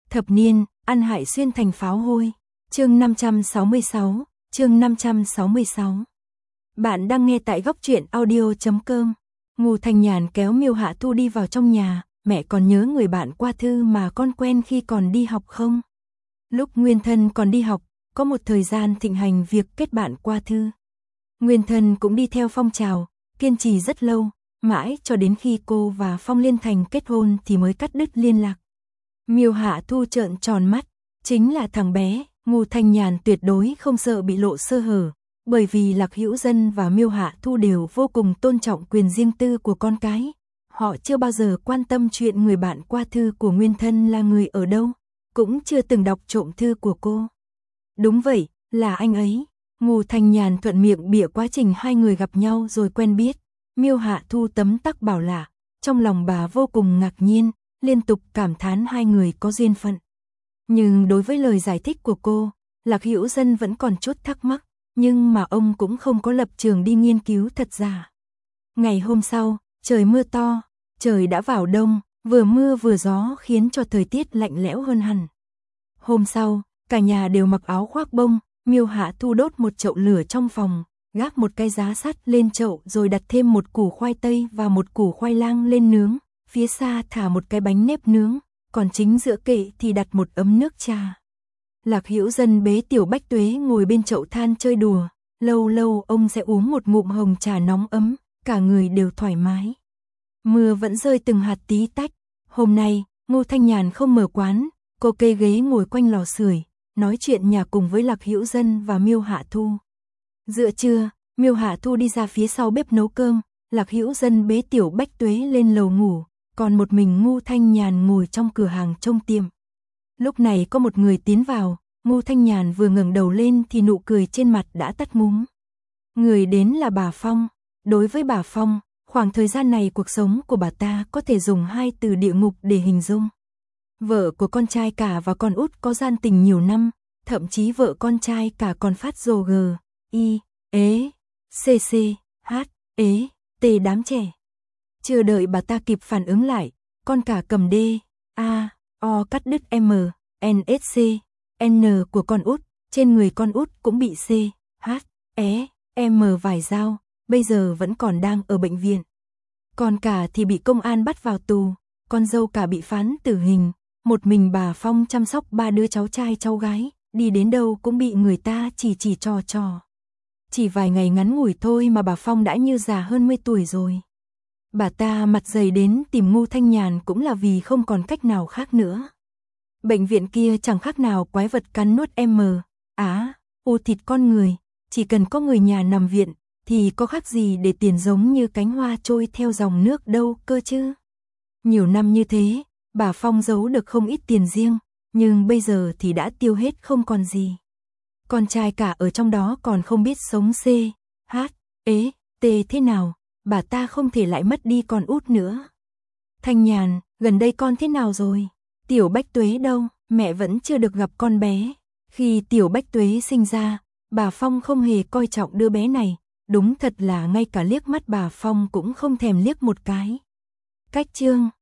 Thập niên, ăn hại xuyên thành pháo hôi. Chương 566, chương 566. Bạn đang nghe tại góc truyện audio.com. Ngô Thanh Nhàn kéo Miêu Hạ Thu đi vào trong nhà, mẹ còn nhớ người bạn qua thư mà con quen khi còn đi học không? Lúc Nguyên Thân còn đi học, có một thời gian thịnh hành việc kết bạn qua thư. Nguyên Thân cũng đi theo phong trào, kiên trì rất lâu, mãi cho đến khi cô và Phong Liên Thành kết hôn thì mới cắt đứt liên lạc. Miêu Hạ Thu trợn tròn mắt, chính là thằng bé. Ngô Thanh Nhàn tuyệt đối không sợ bị lộ sơ hở, bởi vì Lạc Hữu Dân và Miêu Hạ Thu đều vô cùng tôn trọng quyền riêng tư của con cái. Họ chưa bao giờ quan tâm chuyện người bạn qua thư của Nguyên Thân là người ở đâu, cũng chưa từng đọc trộm thư của cô. Đúng vậy, là anh ấy. Ngô Thanh Nhàn thuận miệng bịa quá trình hai người gặp nhau rồi quen biết. Miêu Hạ Thu tấm tắc bảo lạ, trong lòng bà vô cùng ngạc nhiên, liên tục cảm thán hai người có duyên phận. Nhưng đối với lời giải thích của cô, Lạc Hữu Dân vẫn còn chút thắc mắc, nhưng mà ông cũng không có lập trường đi nghiên cứu thật giả. Ngày hôm sau, trời mưa to, trời đã vào đông, vừa mưa vừa gió khiến cho thời tiết lạnh lẽo hơn hẳn. Hôm sau, cả nhà đều mặc áo khoác bông, Miêu Hạ Thu đốt một chậu lửa trong phòng, gác một cái giá sắt lên chậu rồi đặt thêm một củ khoai tây và một củ khoai lang lên nướng, phía xa thả một cái bánh nếp nướng, còn chính giữa kệ thì đặt một ấm nước trà. Lạc Hữu Dân bế Tiểu Bách Tuế ngồi bên chậu than chơi đùa, lâu lâu ông sẽ uống một ngụm hồng trà nóng ấm, cả người đều thoải mái. Mưa vẫn rơi từng hạt tí tách. Hôm nay, Ngô Thanh Nhàn không mở quán, cô kê ghế ngồi quanh lò sưởi, nói chuyện nhà cùng với Lạc Hữu Dân và Miêu Hạ Thu. Giữa trưa, Miêu Hạ Thu đi ra phía sau bếp nấu cơm, Lạc Hữu Dân bế Tiểu Bách Tuế lên lầu ngủ, còn một mình Ngô Thanh Nhàn ngồi trong cửa hàng trông tiệm. Lúc này có một người tiến vào, Ngô Thanh Nhàn vừa ngẩng đầu lên thì nụ cười trên mặt đã tắt ngúm. Người đến là bà Phong. Đối với bà Phong, khoảng thời gian này cuộc sống của bà ta có thể dùng hai từ địa ngục để hình dung. Vợ của con trai cả và con út có gian tình nhiều năm, thậm chí vợ con trai cả còn phát rồ g, i, ế, cc, h, ế, t đám trẻ. Chưa đợi bà ta kịp phản ứng lại, con cả cầm d, a, o cắt đứt m, nsc, n của con út, trên người con út cũng bị c, h, e, m vài dao, bây giờ vẫn còn đang ở bệnh viện. Con cả thì bị công an bắt vào tù, con dâu cả bị phán tử hình, một mình bà Phong chăm sóc ba đứa cháu trai cháu gái, đi đến đâu cũng bị người ta chỉ trò. Chỉ vài ngày ngắn ngủi thôi mà bà Phong đã như già hơn 10 tuổi rồi. Bà ta mặt dày đến tìm Ngô Thanh Nhàn cũng là vì không còn cách nào khác nữa. Bệnh viện kia chẳng khác nào quái vật cắn nuốt u thịt con người, chỉ cần có người nhà nằm viện thì có khác gì để tiền giống như cánh hoa trôi theo dòng nước đâu cơ chứ. Nhiều năm như thế, bà Phong giấu được không ít tiền riêng, nhưng bây giờ thì đã tiêu hết không còn gì. Con trai cả ở trong đó còn không biết sống c, h, ế, t thế nào, bà ta không thể lại mất đi con út nữa. Thanh Nhàn, gần đây con thế nào rồi? Tiểu Bách Tuế đâu? Mẹ vẫn chưa được gặp con bé. Khi Tiểu Bách Tuế sinh ra, bà Phong không hề coi trọng đứa bé này, đúng thật là ngay cả liếc mắt bà Phong cũng không thèm liếc một cái. Cách chương